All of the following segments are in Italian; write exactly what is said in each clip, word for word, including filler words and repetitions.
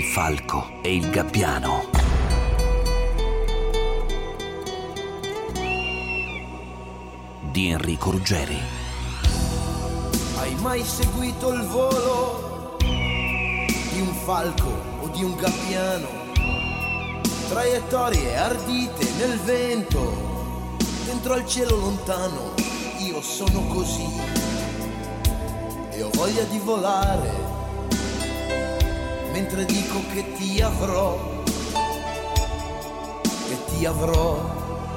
Il falco e il gabbiano. Di Enrico Ruggeri. Hai mai seguito il volo di un falco o di un gabbiano? Traiettorie ardite nel vento, dentro al cielo lontano. Io sono così e ho voglia di volare, mentre dico che ti avrò, che ti avrò.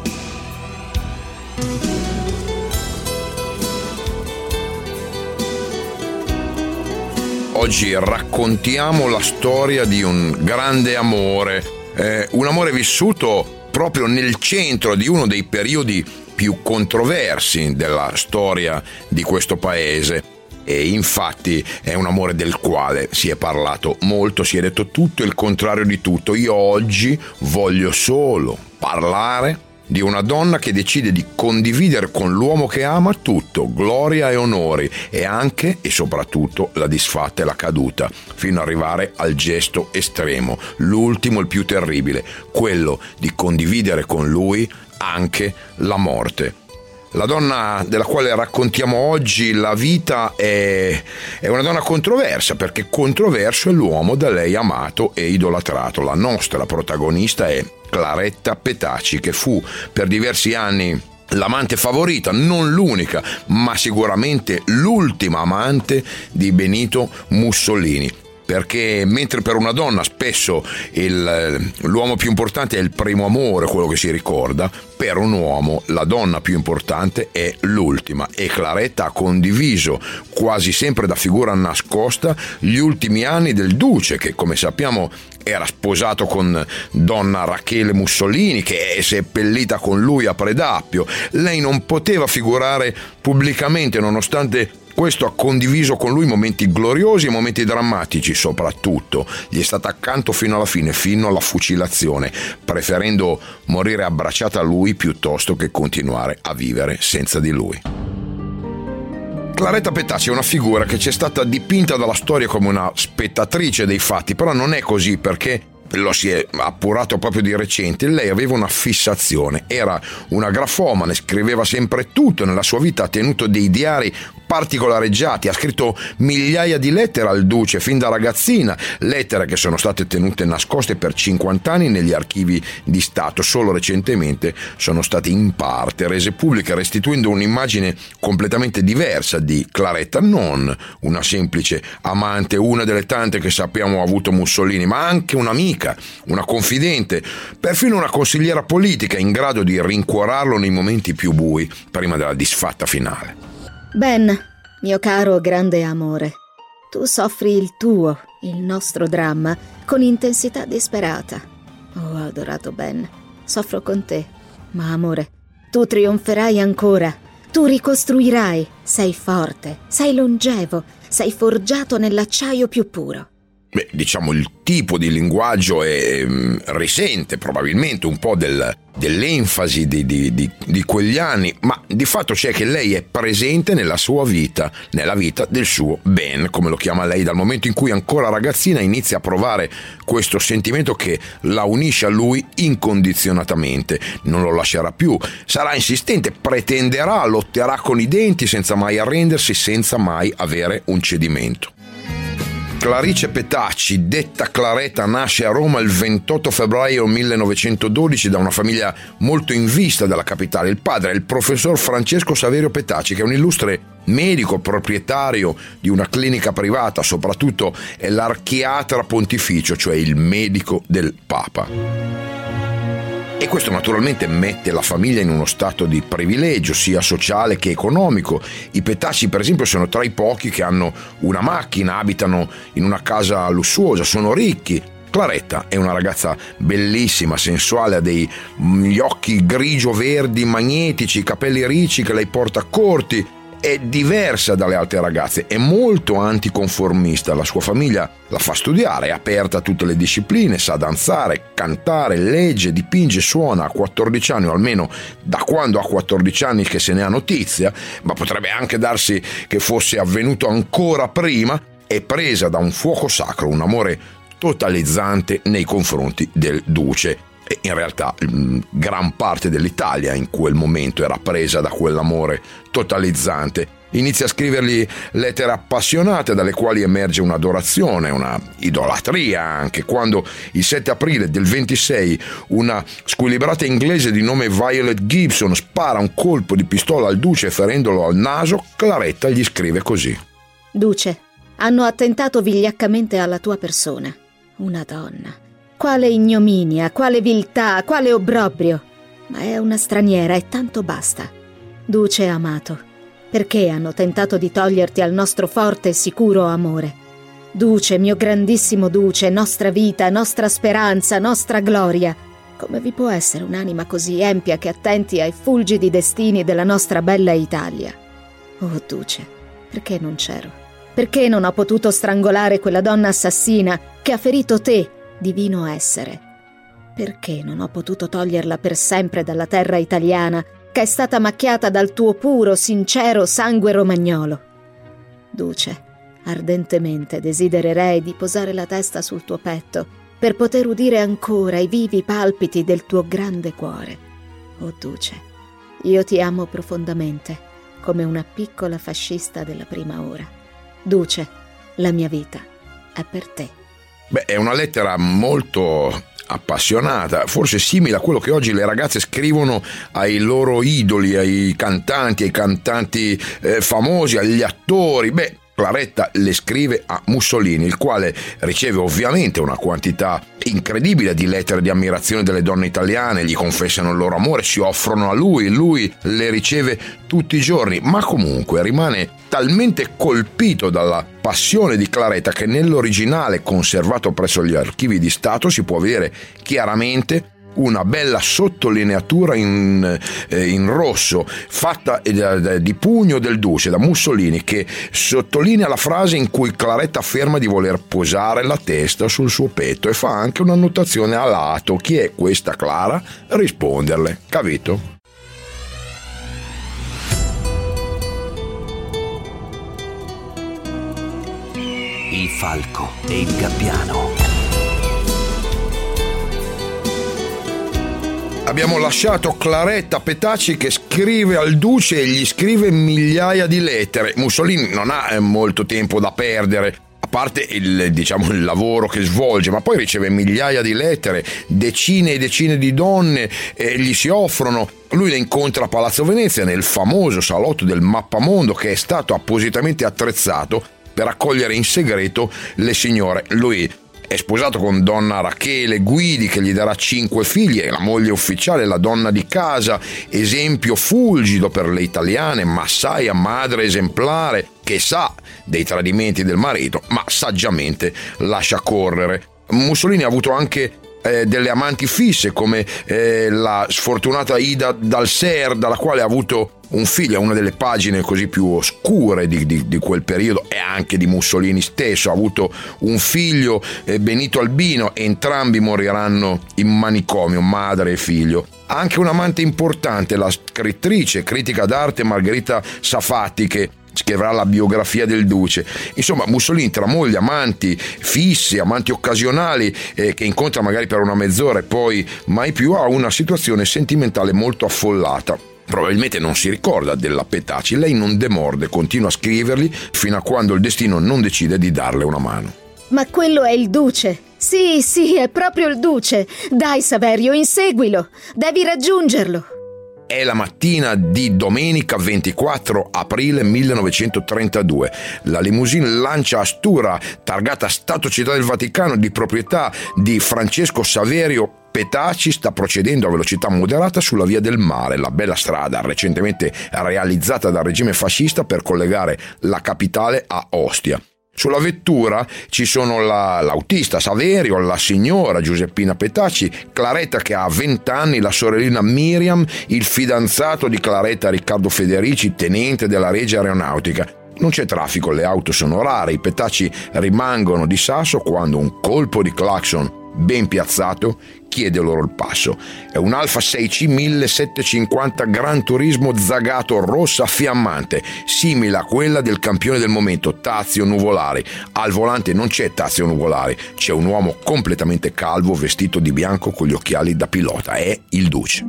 Oggi raccontiamo la storia di un grande amore, eh, un amore vissuto proprio nel centro di uno dei periodi più controversi della storia di questo paese. E infatti è un amore del quale si è parlato molto, si è detto tutto e il contrario di tutto. Io oggi voglio solo parlare di una donna che decide di condividere con l'uomo che ama tutto, gloria e onori, e anche e soprattutto la disfatta e la caduta, fino ad arrivare al gesto estremo, l'ultimo, il più terribile, quello di condividere con lui anche la morte. La donna della quale raccontiamo oggi la vita è, è una donna controversa, perché controverso è l'uomo da lei amato e idolatrato. La nostra protagonista è Claretta Petacci, che fu per diversi anni l'amante favorita, non l'unica, ma sicuramente l'ultima amante di Benito Mussolini. Perché mentre per una donna spesso il, l'uomo più importante è il primo amore, quello che si ricorda, per un uomo la donna più importante è l'ultima, e Claretta ha condiviso quasi sempre da figura nascosta gli ultimi anni del duce, che come sappiamo era sposato con donna Rachele Mussolini, che è seppellita con lui a Predappio. Lei non poteva figurare pubblicamente, nonostante questo ha condiviso con lui momenti gloriosi e momenti drammatici. Soprattutto gli è stata accanto fino alla fine, fino alla fucilazione, preferendo morire abbracciata a lui piuttosto che continuare a vivere senza di lui. Claretta Petacci è una figura che ci è stata dipinta dalla storia come una spettatrice dei fatti, però non è così, perché lo si è appurato proprio di recente. Lei aveva una fissazione, era una grafomane, scriveva sempre tutto. Nella sua vita ha tenuto dei diari particolareggiati, ha scritto migliaia di lettere al duce fin da ragazzina, lettere che sono state tenute nascoste per cinquanta anni negli archivi di Stato. Solo recentemente sono state in parte rese pubbliche, restituendo un'immagine completamente diversa di Claretta, non una semplice amante, una delle tante che sappiamo ha avuto Mussolini, ma anche un'amica, una confidente, perfino una consigliera politica in grado di rincuorarlo nei momenti più bui prima della disfatta finale. Ben, mio caro grande amore, tu soffri il tuo, il nostro dramma, con intensità disperata. Oh, adorato Ben, soffro con te, ma amore, tu trionferai ancora, tu ricostruirai, sei forte, sei longevo, sei forgiato nell'acciaio più puro. Beh, diciamo il tipo di linguaggio è, mh, risente probabilmente un po' del, dell'enfasi di, di, di, di quegli anni, ma di fatto c'è che lei è presente nella sua vita, nella vita del suo Ben, come lo chiama lei, dal momento in cui ancora ragazzina inizia a provare questo sentimento che la unisce a lui incondizionatamente. Non lo lascerà più, sarà insistente, pretenderà, lotterà con i denti senza mai arrendersi, senza mai avere un cedimento. Clarice Petacci, detta Claretta, nasce a Roma il ventotto febbraio millenovecentododici da una famiglia molto in vista della capitale. Il padre è il professor Francesco Saverio Petacci, che è un illustre medico proprietario di una clinica privata, soprattutto è l'archiatra pontificio, cioè il medico del Papa. E questo naturalmente mette la famiglia in uno stato di privilegio, sia sociale che economico. I Petacci, per esempio, sono tra i pochi che hanno una macchina, abitano in una casa lussuosa, sono ricchi. Claretta è una ragazza bellissima, sensuale, ha degli occhi grigio-verdi magnetici, i capelli ricci che lei porta corti. È diversa dalle altre ragazze, è molto anticonformista. La sua famiglia la fa studiare, è aperta a tutte le discipline, sa danzare, cantare, legge, dipinge, suona. A quattordici anni, o almeno da quando ha quattordici anni che se ne ha notizia, ma potrebbe anche darsi che fosse avvenuto ancora prima, è presa da un fuoco sacro, un amore totalizzante nei confronti del duce. E in realtà gran parte dell'Italia in quel momento era presa da quell'amore totalizzante. Inizia a scrivergli lettere appassionate dalle quali emerge un'adorazione, una idolatria anche, quando il sette aprile del ventisei una squilibrata inglese di nome Violet Gibson spara un colpo di pistola al duce ferendolo al naso, Claretta gli scrive così: Duce, hanno attentato vigliaccamente alla tua persona. Una donna. Quale ignominia, quale viltà, quale obbrobrio. Ma è una straniera e tanto basta. Duce amato, perché hanno tentato di toglierti al nostro forte e sicuro amore? Duce, mio grandissimo duce, nostra vita, nostra speranza, nostra gloria. Come vi può essere un'anima così empia che attenti ai fulgidi destini della nostra bella Italia? Oh duce, perché non c'ero? Perché non ho potuto strangolare quella donna assassina che ha ferito te, divino essere? Perché non ho potuto toglierla per sempre dalla terra italiana, che è stata macchiata dal tuo puro, sincero sangue romagnolo? Duce, ardentemente desidererei di posare la testa sul tuo petto per poter udire ancora i vivi palpiti del tuo grande cuore. Oh duce, io ti amo profondamente, come una piccola fascista della prima ora. Duce, la mia vita è per te. Beh, è una lettera molto appassionata, forse simile a quello che oggi le ragazze scrivono ai loro idoli, ai cantanti, ai cantanti eh, famosi, agli attori. Beh, Claretta le scrive a Mussolini, il quale riceve ovviamente una quantità incredibile di lettere di ammirazione delle donne italiane, gli confessano il loro amore, si offrono a lui, lui le riceve tutti i giorni, ma comunque rimane talmente colpito dalla passione di Claretta che nell'originale conservato presso gli archivi di Stato si può vedere chiaramente una bella sottolineatura in, eh, in rosso fatta eh, di pugno del duce da Mussolini, che sottolinea la frase in cui Claretta afferma di voler posare la testa sul suo petto e fa anche una notazione a lato: chi è questa Clara? Risponderle, capito? Il falco e il gabbiano. Abbiamo lasciato Claretta Petacci che scrive al duce e gli scrive migliaia di lettere. Mussolini non ha molto tempo da perdere, a parte il, diciamo, il lavoro che svolge, ma poi riceve migliaia di lettere, decine e decine di donne eh, gli si offrono. Lui le incontra a Palazzo Venezia nel famoso salotto del Mappamondo, che è stato appositamente attrezzato per accogliere in segreto le signore. Lui è sposato con donna Rachele Guidi, che gli darà cinque figli, è la moglie ufficiale, la donna di casa, esempio fulgido per le italiane, massaia, madre esemplare, che sa dei tradimenti del marito, ma saggiamente lascia correre. Mussolini ha avuto anche eh, delle amanti fisse, come eh, la sfortunata Ida Dalser, dalla quale ha avuto un figlio. È una delle pagine così più oscure di, di, di quel periodo, e anche di Mussolini stesso. Ha avuto un figlio, eh, Benito Albino, entrambi moriranno in manicomio, madre e figlio. Ha anche un amante importante, la scrittrice, critica d'arte Margherita Safatti, che scriverà la biografia del duce. Insomma, Mussolini, tra mogli, amanti fissi, amanti occasionali eh, che incontra magari per una mezz'ora e poi mai più, ha una situazione sentimentale molto affollata. Probabilmente non si ricorda della Petacci, lei non demorde, continua a scrivergli fino a quando il destino non decide di darle una mano. Ma quello è il duce. Sì, sì, è proprio il duce. Dai Saverio, inseguilo. Devi raggiungerlo. È la mattina di domenica ventiquattro aprile millenovecentotrentadue. La limousine Lancia Astura, targata Stato Città del Vaticano, di proprietà di Francesco Saverio Petacci, sta procedendo a velocità moderata sulla Via del Mare, la bella strada recentemente realizzata dal regime fascista per collegare la capitale a Ostia. Sulla vettura ci sono la, l'autista Saverio, la signora Giuseppina Petacci, Claretta che ha venti anni, la sorellina Miriam, il fidanzato di Claretta Riccardo Federici, tenente della Regia Aeronautica. Non c'è traffico, le auto sono rare, i Petacci rimangono di sasso quando un colpo di clacson ben piazzato, chiede loro il passo. È un Alfa sei C millesettecentocinquanta Gran Turismo Zagato rossa fiammante, simile a quella del campione del momento, Tazio Nuvolari. Al volante non c'è Tazio Nuvolari, c'è un uomo completamente calvo vestito di bianco con gli occhiali da pilota, è il Duce.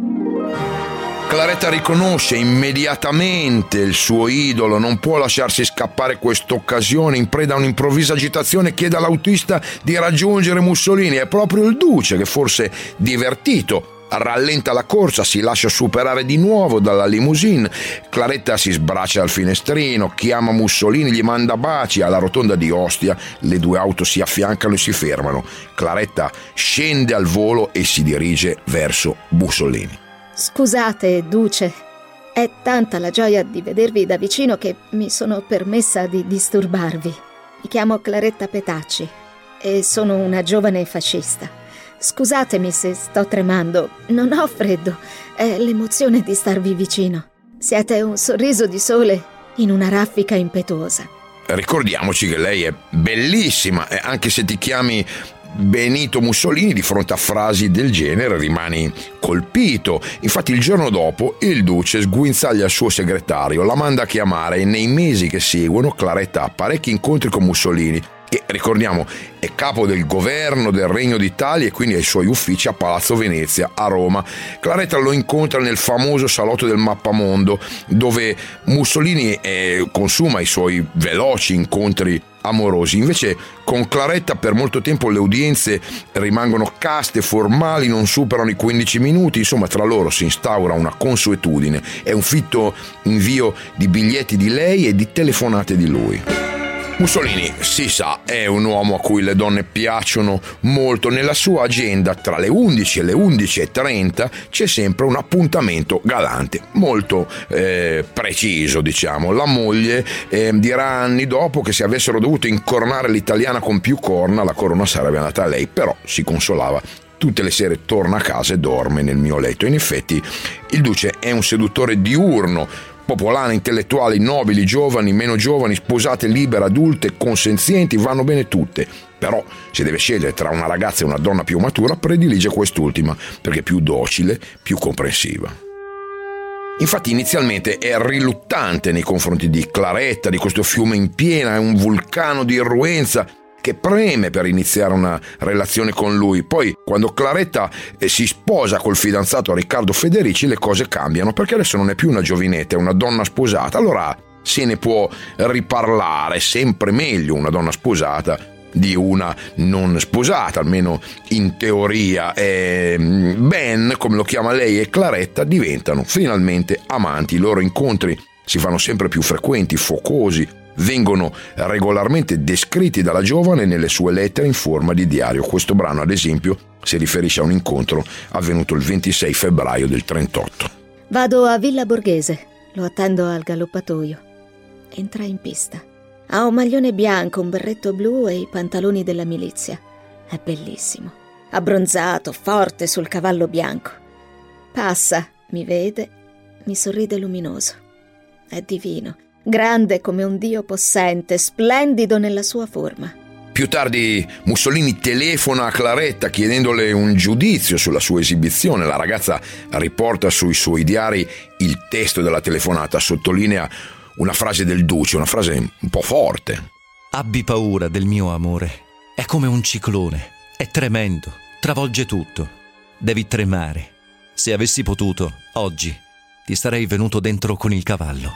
Claretta riconosce immediatamente il suo idolo, non può lasciarsi scappare quest'occasione. In preda a un'improvvisa agitazione chiede all'autista di raggiungere Mussolini. È proprio il Duce che, forse divertito, rallenta la corsa, si lascia superare di nuovo dalla limousine. Claretta si sbraccia al finestrino, chiama Mussolini, gli manda baci. Alla rotonda di Ostia le due auto si affiancano e si fermano. Claretta scende al volo e si dirige verso Mussolini. Scusate, Duce, è tanta la gioia di vedervi da vicino che mi sono permessa di disturbarvi. Mi chiamo Claretta Petacci e sono una giovane fascista. Scusatemi se sto tremando, non ho freddo, è l'emozione di starvi vicino. Siete un sorriso di sole in una raffica impetuosa. Ricordiamoci che lei è bellissima, e anche se ti chiami Benito Mussolini, di fronte a frasi del genere rimani colpito. Infatti il giorno dopo il Duce sguinzaglia il suo segretario, la manda a chiamare e nei mesi che seguono Claretta ha parecchi incontri con Mussolini, che ricordiamo è capo del governo del Regno d'Italia e quindi ha i suoi uffici a Palazzo Venezia a Roma. Claretta lo incontra nel famoso salotto del Mappamondo, dove Mussolini eh, consuma i suoi veloci incontri amorosi. Invece con Claretta per molto tempo le udienze rimangono caste, formali, non superano i quindici minuti, insomma tra loro si instaura una consuetudine, è un fitto invio di biglietti di lei e di telefonate di lui. Mussolini, si sa, è un uomo a cui le donne piacciono molto. Nella sua agenda tra le undici e le undici e trenta c'è sempre un appuntamento galante, molto eh, preciso, diciamo. La moglie eh, dirà anni dopo che se avessero dovuto incornare l'italiana con più corna la corona sarebbe andata a lei, però si consolava. Tutte le sere torna a casa e dorme nel mio letto. In effetti il Duce è un seduttore diurno, popolane, intellettuali, nobili, giovani, meno giovani, sposate, libere, adulte, consenzienti, vanno bene tutte. Però se deve scegliere tra una ragazza e una donna più matura, predilige quest'ultima, perché è più docile, più comprensiva. Infatti inizialmente è riluttante nei confronti di Claretta, di questo fiume in piena, è un vulcano di irruenza che preme per iniziare una relazione con lui. Poi quando Claretta eh, si sposa col fidanzato Riccardo Federici le cose cambiano, perché adesso non è più una giovinetta, è una donna sposata. Allora se ne può riparlare, sempre meglio una donna sposata di una non sposata, almeno in teoria. E Ben, come lo chiama lei, e Claretta diventano finalmente amanti. I loro incontri si fanno sempre più frequenti, focosi, vengono regolarmente descritti dalla giovane nelle sue lettere in forma di diario. Questo brano, ad esempio, si riferisce a un incontro avvenuto il ventisei febbraio del trentotto. Vado a Villa Borghese, lo attendo al galoppatoio. Entra in pista. Ha un maglione bianco, un berretto blu e i pantaloni della milizia. È bellissimo. Abbronzato, forte sul cavallo bianco. Passa, mi vede, mi sorride luminoso. È divino. Grande come un dio possente, splendido nella sua forma. Più tardi Mussolini telefona a Claretta chiedendole un giudizio sulla sua esibizione. La ragazza riporta sui suoi diari il testo della telefonata, sottolinea una frase del Duce, una frase un po' forte. Abbi paura del mio amore, è come un ciclone, è tremendo, travolge tutto. Devi tremare. Se avessi potuto, oggi, ti sarei venuto dentro con il cavallo.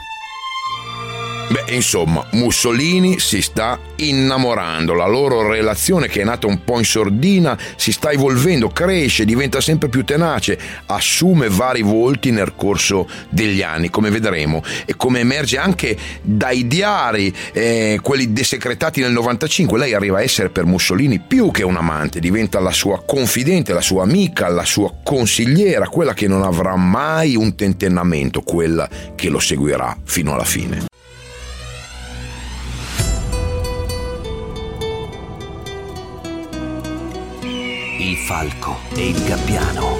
Beh, insomma, Mussolini si sta innamorando. La loro relazione, che è nata un po' in sordina, si sta evolvendo, cresce, diventa sempre più tenace, assume vari volti nel corso degli anni, come vedremo, e come emerge anche dai diari, eh, quelli desecretati nel novantacinque. Lei arriva a essere per Mussolini più che un amante, diventa la sua confidente, la sua amica, la sua consigliera, quella che non avrà mai un tentennamento, quella che lo seguirà fino alla fine. Il falco e il gabbiano.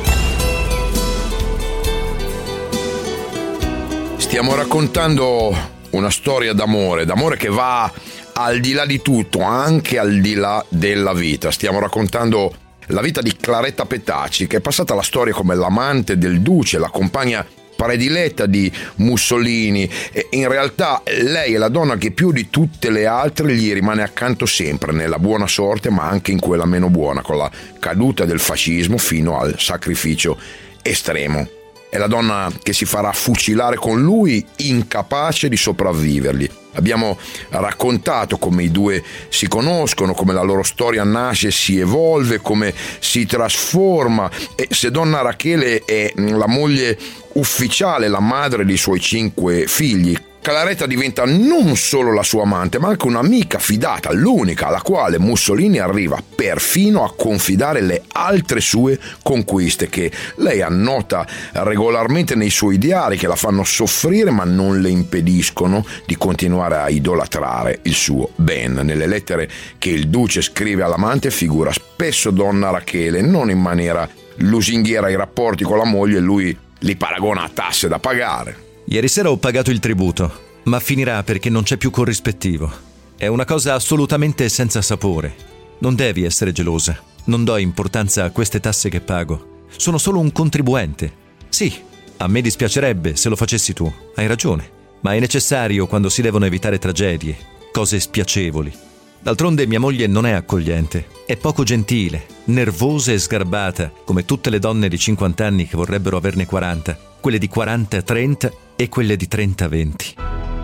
Stiamo raccontando una storia d'amore, d'amore che va al di là di tutto, anche al di là della vita. Stiamo raccontando la vita di Claretta Petacci, che è passata alla storia come l'amante del duce, la compagna prediletta di Mussolini, e in realtà lei è la donna che più di tutte le altre gli rimane accanto sempre, nella buona sorte ma anche in quella meno buona, con la caduta del fascismo fino al sacrificio estremo. È la donna che si farà fucilare con lui, incapace di sopravvivergli. Abbiamo raccontato come i due si conoscono, come la loro storia nasce e si evolve, come si trasforma, e se donna Rachele è la moglie ufficiale, la madre dei suoi cinque figli, Claretta diventa non solo la sua amante, ma anche un'amica fidata, l'unica alla quale Mussolini arriva perfino a confidare le altre sue conquiste, che lei annota regolarmente nei suoi diari, che la fanno soffrire ma non le impediscono di continuare a idolatrare il suo Ben. Nelle lettere che il duce scrive all'amante figura spesso donna Rachele, non in maniera lusinghiera ai rapporti con la moglie, lui li paragona a tasse da pagare. Ieri sera ho pagato il tributo, ma finirà perché non c'è più corrispettivo. È una cosa assolutamente senza sapore. Non devi essere gelosa. Non do importanza a queste tasse che pago. Sono solo un contribuente. Sì, a me dispiacerebbe se lo facessi tu, hai ragione, ma è necessario quando si devono evitare tragedie, cose spiacevoli. D'altronde mia moglie non è accogliente, è poco gentile, nervosa e sgarbata, come tutte le donne di cinquanta anni che vorrebbero averne quaranta, quelle di quaranta trenta e quelle di trenta venti.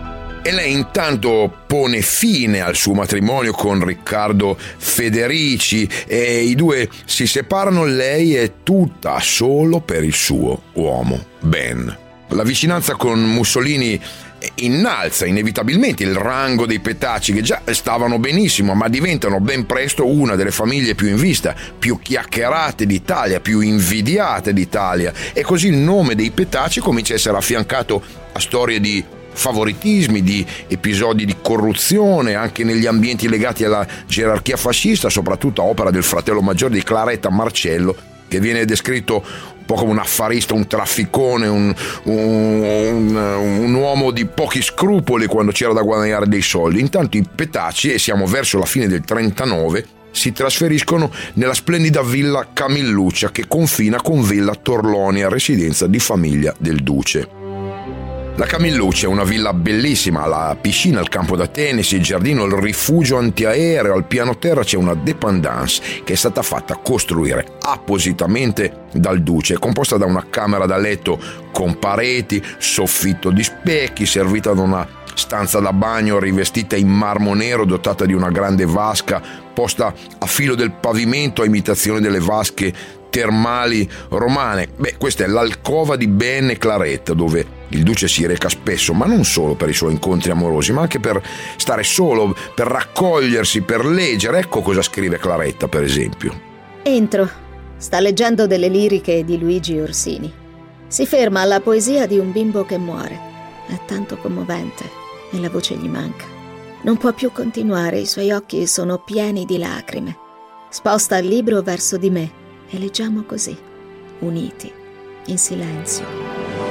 E lei intanto pone fine al suo matrimonio con Riccardo Federici e i due si separano, lei è tutta solo per il suo uomo, Ben. La vicinanza con Mussolini innalza inevitabilmente il rango dei Petacci, che già stavano benissimo, ma diventano ben presto una delle famiglie più in vista, più chiacchierate d'Italia, più invidiate d'Italia, e così il nome dei Petacci comincia a essere affiancato a storie di favoritismi, di episodi di corruzione anche negli ambienti legati alla gerarchia fascista, soprattutto a opera del fratello maggiore di Claretta, Marcello, che viene descritto un po' come un affarista, un trafficone, un, un, un, un uomo di pochi scrupoli quando c'era da guadagnare dei soldi. Intanto i Petacci, e siamo verso la fine del trentanove, si trasferiscono nella splendida villa Camilluccia, che confina con Villa Torlonia, residenza di famiglia del duce. La Camilluccia è una villa bellissima, la piscina, il campo da tennis, il giardino, il rifugio antiaereo, al piano terra c'è una dépendance che è stata fatta costruire appositamente dal duce, composta da una camera da letto con pareti, soffitto di specchi, servita da una stanza da bagno rivestita in marmo nero, dotata di una grande vasca posta a filo del pavimento a imitazione delle vasche termali romane. Beh, questa è l'alcova di Ben e Claretta, dove il duce si reca spesso, ma non solo per i suoi incontri amorosi, ma anche per stare solo, per raccogliersi, per leggere. Ecco cosa scrive Claretta, per esempio. Entro. Sta leggendo delle liriche di Luigi Orsini. Si ferma alla poesia di un bimbo che muore. È tanto commovente e la voce gli manca. Non può più continuare, i suoi occhi sono pieni di lacrime. Sposta il libro verso di me e leggiamo così, uniti, in silenzio.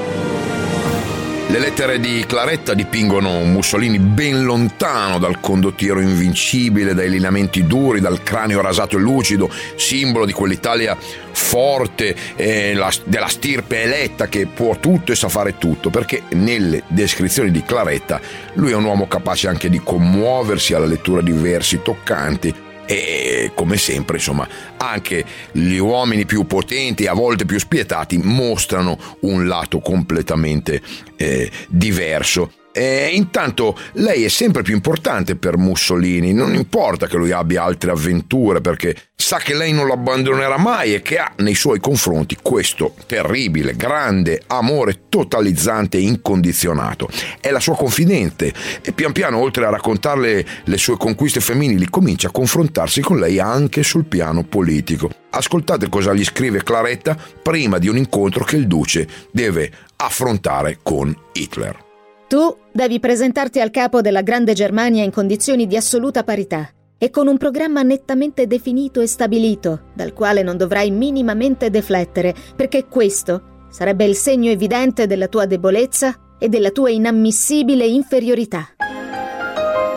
Le lettere di Claretta dipingono Mussolini ben lontano dal condottiero invincibile, dai lineamenti duri, dal cranio rasato e lucido, simbolo di quell'Italia forte, eh, la, della stirpe eletta che può tutto e sa fare tutto, perché nelle descrizioni di Claretta lui è un uomo capace anche di commuoversi alla lettura di versi toccanti. E come sempre, insomma, anche gli uomini più potenti e a volte più spietati mostrano un lato completamente eh, diverso. E intanto lei è sempre più importante per Mussolini, non importa che lui abbia altre avventure, perché sa che lei non lo abbandonerà mai e che ha nei suoi confronti questo terribile, grande amore totalizzante e incondizionato. È la sua confidente e pian piano, oltre a raccontarle le sue conquiste femminili, comincia a confrontarsi con lei anche sul piano politico. Ascoltate cosa gli scrive Claretta prima di un incontro che il duce deve affrontare con Hitler. Tu devi presentarti al capo della Grande Germania in condizioni di assoluta parità e con un programma nettamente definito e stabilito, dal quale non dovrai minimamente deflettere, perché questo sarebbe il segno evidente della tua debolezza e della tua inammissibile inferiorità. Eh,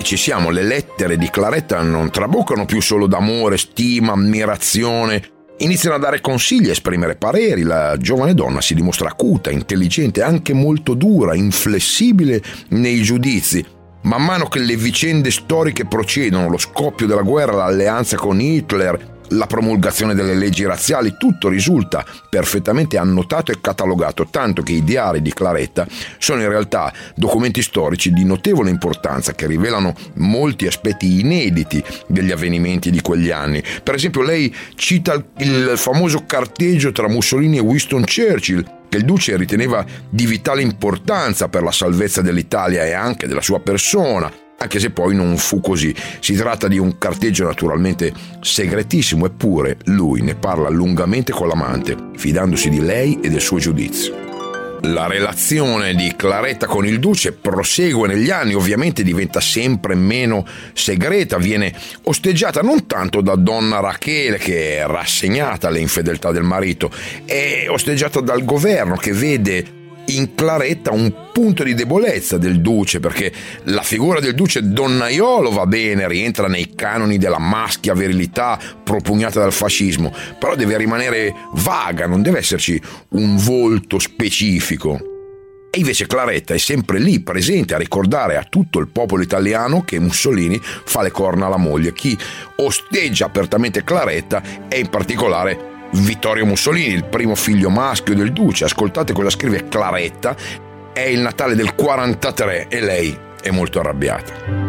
ci siamo, le lettere di Claretta non traboccano più solo d'amore, stima, ammirazione, iniziano a dare consigli, a esprimere pareri. La giovane donna si dimostra acuta, intelligente, anche molto dura, inflessibile nei giudizi. Man mano che le vicende storiche procedono, lo scoppio della guerra, l'alleanza con Hitler, la promulgazione delle leggi razziali, tutto risulta perfettamente annotato e catalogato, tanto che i diari di Claretta sono in realtà documenti storici di notevole importanza che rivelano molti aspetti inediti degli avvenimenti di quegli anni. Per esempio, lei cita il famoso carteggio tra Mussolini e Winston Churchill, che il duce riteneva di vitale importanza per la salvezza dell'Italia e anche della sua persona, anche se poi non fu così. Si tratta di un carteggio naturalmente segretissimo, eppure lui ne parla lungamente con l'amante, fidandosi di lei e del suo giudizio. La relazione di Claretta con il duce prosegue negli anni, ovviamente diventa sempre meno segreta, viene osteggiata non tanto da donna Rachele, che è rassegnata alle infedeltà del marito, è osteggiata dal governo, che vede in Claretta un punto di debolezza del duce, perché la figura del duce donnaiolo va bene, rientra nei canoni della maschia virilità propugnata dal fascismo, però deve rimanere vaga, non deve esserci un volto specifico. E invece Claretta è sempre lì, presente, a ricordare a tutto il popolo italiano che Mussolini fa le corna alla moglie. Chi osteggia apertamente Claretta è in particolare Vittorio Mussolini, il primo figlio maschio del duce. Ascoltate cosa scrive Claretta. È il Natale del quarantatré e lei è molto arrabbiata.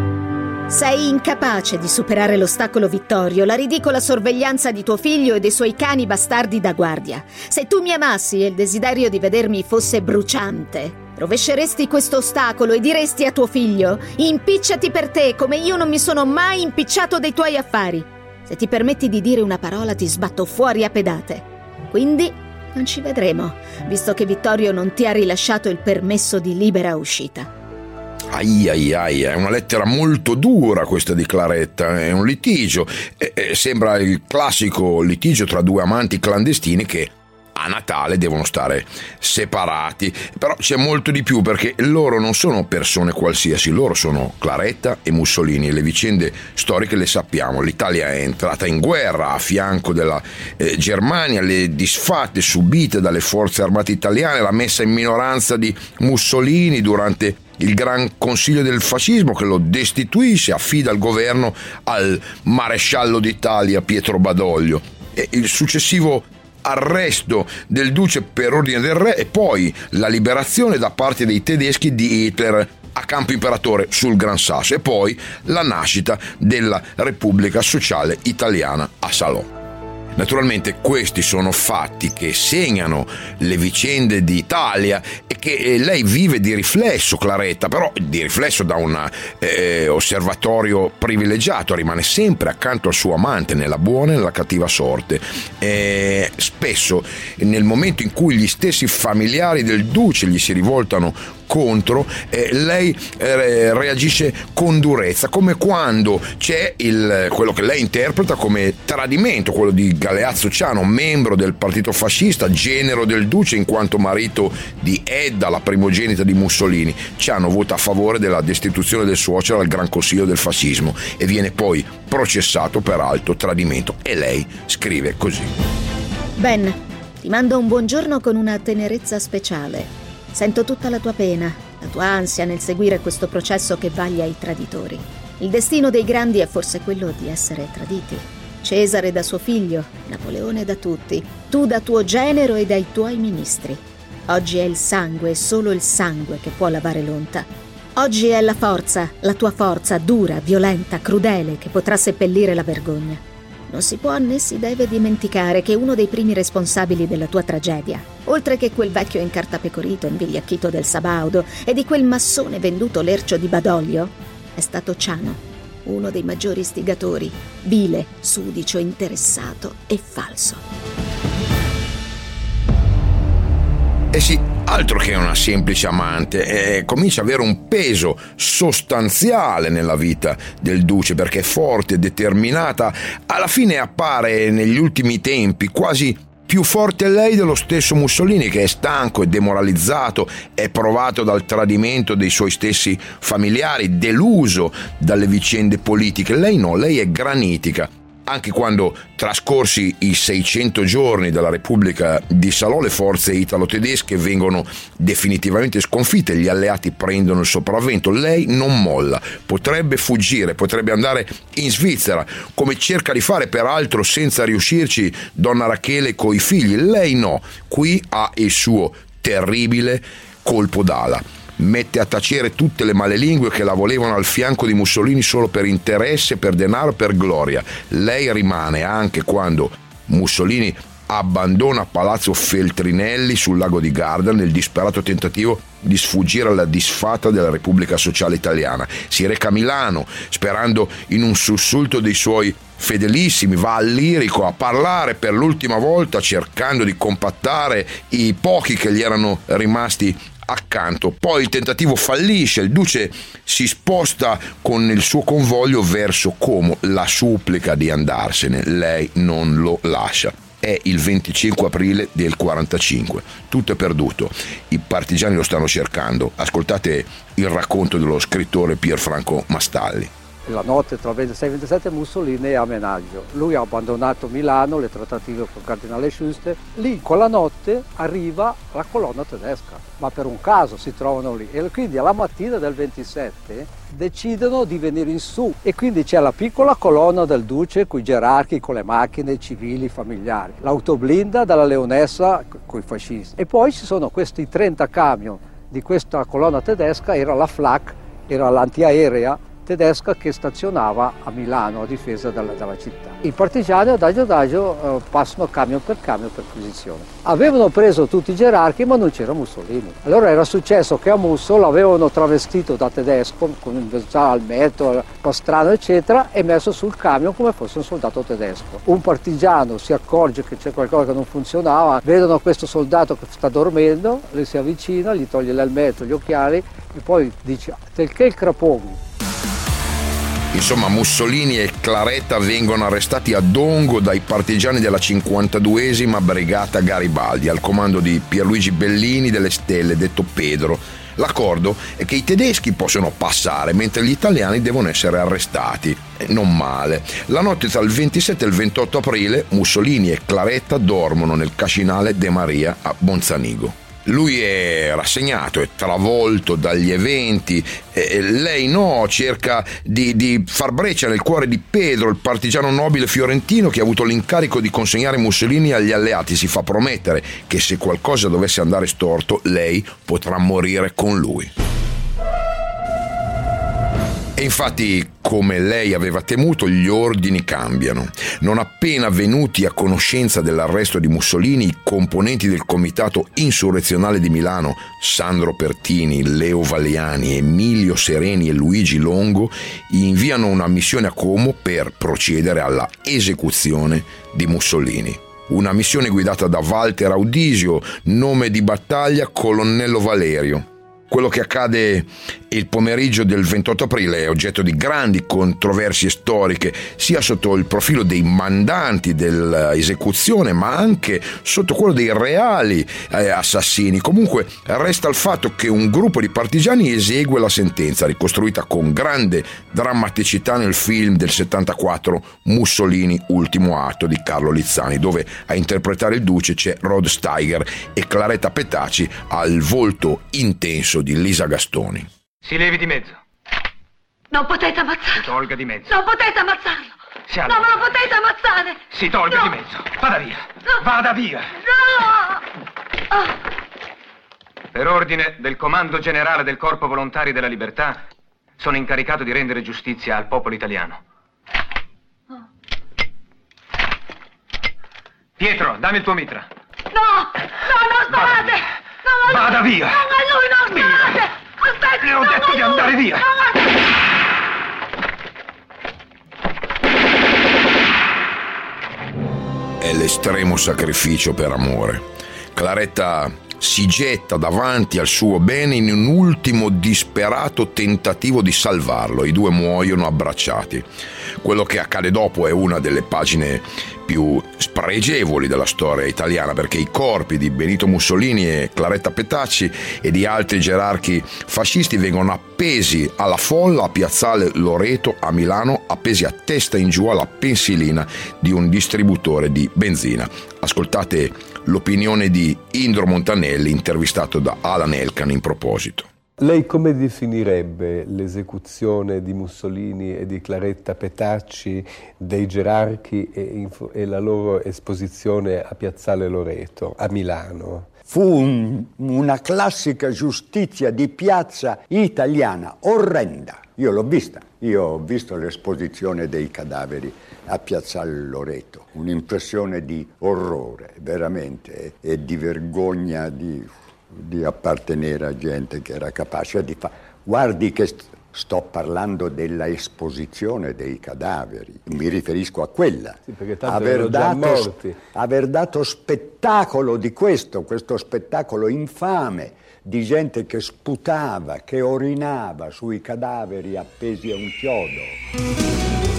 Sei incapace di superare l'ostacolo Vittorio, la ridicola sorveglianza di tuo figlio e dei suoi cani bastardi da guardia. Se tu mi amassi e il desiderio di vedermi fosse bruciante, rovesceresti questo ostacolo e diresti a tuo figlio: impicciati per te, come io non mi sono mai impicciato dei tuoi affari. Se ti permetti di dire una parola ti sbatto fuori a pedate. Quindi non ci vedremo, visto che Vittorio non ti ha rilasciato il permesso di libera uscita. Ai ai ai, è una lettera molto dura questa di Claretta, è un litigio, e, e sembra il classico litigio tra due amanti clandestini che a Natale devono stare separati. Però c'è molto di più, perché loro non sono persone qualsiasi, loro sono Claretta e Mussolini, e le vicende storiche le sappiamo. L'Italia è entrata in guerra a fianco della eh, Germania, le disfatte subite dalle forze armate italiane, la messa in minoranza di Mussolini durante il Gran Consiglio del fascismo, che lo destituisce, affida il governo al maresciallo d'Italia Pietro Badoglio, e il successivo arresto del duce per ordine del re, e poi la liberazione da parte dei tedeschi di Hitler a Campo Imperatore sul Gran Sasso, e poi la nascita della Repubblica Sociale Italiana a Salò. Naturalmente questi sono fatti che segnano le vicende d'Italia e che lei vive di riflesso, Claretta, però di riflesso da un eh, osservatorio privilegiato, rimane sempre accanto al suo amante nella buona e nella cattiva sorte. E spesso nel momento in cui gli stessi familiari del duce gli si rivoltano contro, eh, lei eh, reagisce con durezza, come quando c'è il, quello che lei interpreta come tradimento, quello di Galeazzo Ciano, membro del partito fascista, genero del duce in quanto marito di Edda, la primogenita di Mussolini. Ciano vota a favore della destituzione del suocero al Gran Consiglio del fascismo e viene poi processato per alto tradimento, e lei scrive così: Ben, ti mando un buongiorno con una tenerezza speciale. Sento tutta la tua pena, la tua ansia nel seguire questo processo che vaglia i traditori. Il destino dei grandi è forse quello di essere traditi. Cesare da suo figlio, Napoleone da tutti, tu da tuo genero e dai tuoi ministri. Oggi è il sangue e solo il sangue che può lavare l'onta. Oggi è la forza, la tua forza, dura, violenta, crudele, che potrà seppellire la vergogna. Non si può né si deve dimenticare che uno dei primi responsabili della tua tragedia, oltre che quel vecchio incartapecorito invigliacchito del Sabaudo e di quel massone venduto lercio di Badoglio, è stato Ciano, uno dei maggiori istigatori, vile, sudicio, interessato e falso. Eh sì, altro che una semplice amante, eh, comincia ad avere un peso sostanziale nella vita del duce, perché è forte, determinata, alla fine appare negli ultimi tempi quasi più più forte lei dello stesso Mussolini, che è stanco, è demoralizzato, è provato dal tradimento dei suoi stessi familiari, deluso dalle vicende politiche. Lei no, lei è granitica. Anche quando trascorsi i seicento giorni della Repubblica di Salò, le forze italo-tedesche vengono definitivamente sconfitte, gli alleati prendono il sopravvento, lei non molla, potrebbe fuggire, potrebbe andare in Svizzera, come cerca di fare peraltro senza riuscirci donna Rachele coi figli. Lei no, qui ha il suo terribile colpo d'ala. Mette a tacere tutte le malelingue che la volevano al fianco di Mussolini solo per interesse, per denaro, per gloria. Lei rimane anche quando Mussolini abbandona Palazzo Feltrinelli sul lago di Garda nel disperato tentativo di sfuggire alla disfatta della Repubblica Sociale Italiana. Si reca a Milano sperando in un sussulto dei suoi fedelissimi, va al Lirico a parlare per l'ultima volta, cercando di compattare i pochi che gli erano rimasti accanto. Poi il tentativo fallisce, il duce si sposta con il suo convoglio verso Como, la supplica di andarsene, lei non lo lascia. È il venticinque aprile del quarantacinque, tutto è perduto, i partigiani lo stanno cercando. Ascoltate il racconto dello scrittore Pierfranco Mastalli. La notte tra ventisei e ventisette Mussolini è a Menaggio. Lui ha abbandonato Milano, le trattative con il cardinale Schuster. Lì, quella notte, arriva la colonna tedesca, ma per un caso si trovano lì. E quindi alla mattina del ventisette decidono di venire in su. E quindi c'è la piccola colonna del duce con i gerarchi, con le macchine civili, familiari. L'autoblinda dalla Leonessa con i fascisti. E poi ci sono questi trenta camion di questa colonna tedesca, era la Flak, era l'antiaerea tedesca che stazionava a Milano a difesa della, della città. I partigiani adagio adagio eh, passano camion per camion per posizione. Avevano preso tutti i gerarchi ma non c'era Mussolini. Allora era successo che a Musso l'avevano travestito da tedesco con già al metro, pastrano eccetera e messo sul camion come fosse un soldato tedesco. Un partigiano si accorge che c'è qualcosa che non funzionava, vedono questo soldato che sta dormendo, le si avvicina, gli toglie l'elmetto, gli occhiali e poi dice tel che il crapone. Insomma, Mussolini e Claretta vengono arrestati a Dongo dai partigiani della cinquantaduesima Brigata Garibaldi al comando di Pierluigi Bellini delle Stelle, detto Pedro. L'accordo è che i tedeschi possono passare mentre gli italiani devono essere arrestati. Non male. La notte tra il ventisette e il ventotto aprile Mussolini e Claretta dormono nel Cascinale De Maria a Bonzanigo. Lui è rassegnato, è travolto dagli eventi, e lei no, cerca di, di far breccia nel cuore di Pedro, il partigiano nobile fiorentino che ha avuto l'incarico di consegnare Mussolini agli alleati. Si fa promettere che se qualcosa dovesse andare storto, lei potrà morire con lui. E infatti, come lei aveva temuto, gli ordini cambiano. Non appena venuti a conoscenza dell'arresto di Mussolini, i componenti del comitato insurrezionale di Milano, Sandro Pertini, Leo Valiani, Emilio Sereni e Luigi Longo, inviano una missione a Como per procedere alla esecuzione di Mussolini. Una missione guidata da Walter Audisio, nome di battaglia Colonnello Valerio. Quello che accade il pomeriggio del ventotto aprile è oggetto di grandi controversie storiche, sia sotto il profilo dei mandanti dell'esecuzione, ma anche sotto quello dei reali eh, assassini. Comunque resta il fatto che un gruppo di partigiani esegue la sentenza, ricostruita con grande drammaticità nel film del settantaquattro Mussolini, ultimo atto di Carlo Lizzani, dove a interpretare il duce c'è Rod Steiger e Claretta Petacci al volto intenso di Lisa Gastoni. Si levi di mezzo. Non potete ammazzarlo. Si tolga di mezzo. Non potete ammazzarlo. Si No, me lo potete ammazzare. Si tolga no. di mezzo. Vada via. No. Vada via. No. Oh. Per ordine del Comando Generale del Corpo Volontari della Libertà, sono incaricato di rendere giustizia al popolo italiano. Oh. Pietro, dammi il tuo mitra. No, no, non sparate. No, no, Vada via. Non a lui, non sparate. Aspetti, Le ho non detto a di lui. andare via. Non a... È l'estremo sacrificio per amore. Claretta si getta davanti al suo bene in un ultimo disperato tentativo di salvarlo. I due muoiono abbracciati. Quello che accade dopo è una delle pagine più spregevoli della storia italiana, perché i corpi di Benito Mussolini e Claretta Petacci e di altri gerarchi fascisti vengono appesi alla folla a Piazzale Loreto a Milano, appesi a testa in giù alla pensilina di un distributore di benzina. Ascoltate l'opinione di Indro Montanelli, intervistato da Alan Elkan in proposito. Lei come definirebbe l'esecuzione di Mussolini e di Claretta Petacci, dei gerarchi e, e la loro esposizione a Piazzale Loreto, a Milano? Fu un, una classica giustizia di piazza italiana, orrenda. Io l'ho vista, io ho visto l'esposizione dei cadaveri a Piazzale Loreto. Un'impressione di orrore, veramente, e di vergogna, di... di appartenere a gente che era capace di fare. Guardi che st- sto parlando della esposizione dei cadaveri, mi riferisco a quella. Sì, perché tanto aver, erano già dato, morti. aver dato spettacolo di questo, questo spettacolo infame di gente che sputava, che orinava sui cadaveri appesi a un chiodo.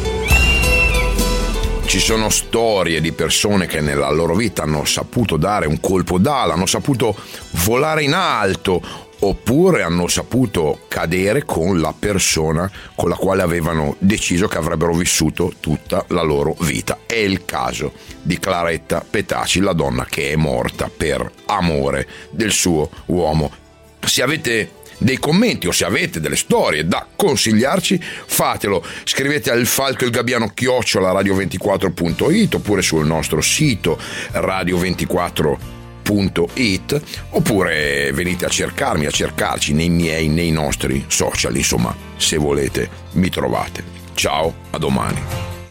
Ci sono storie di persone che nella loro vita hanno saputo dare un colpo d'ala, hanno saputo volare in alto, oppure hanno saputo cadere con la persona con la quale avevano deciso che avrebbero vissuto tutta la loro vita. È il caso di Claretta Petacci, la donna che è morta per amore del suo uomo. Se avete dei commenti o se avete delle storie da consigliarci, fatelo, scrivete al falco il gabbiano chiocciola radio ventiquattro punto it oppure sul nostro sito radio ventiquattro punto it, oppure venite a cercarmi, a cercarci nei miei, nei nostri social, insomma, se volete mi trovate. Ciao, a domani.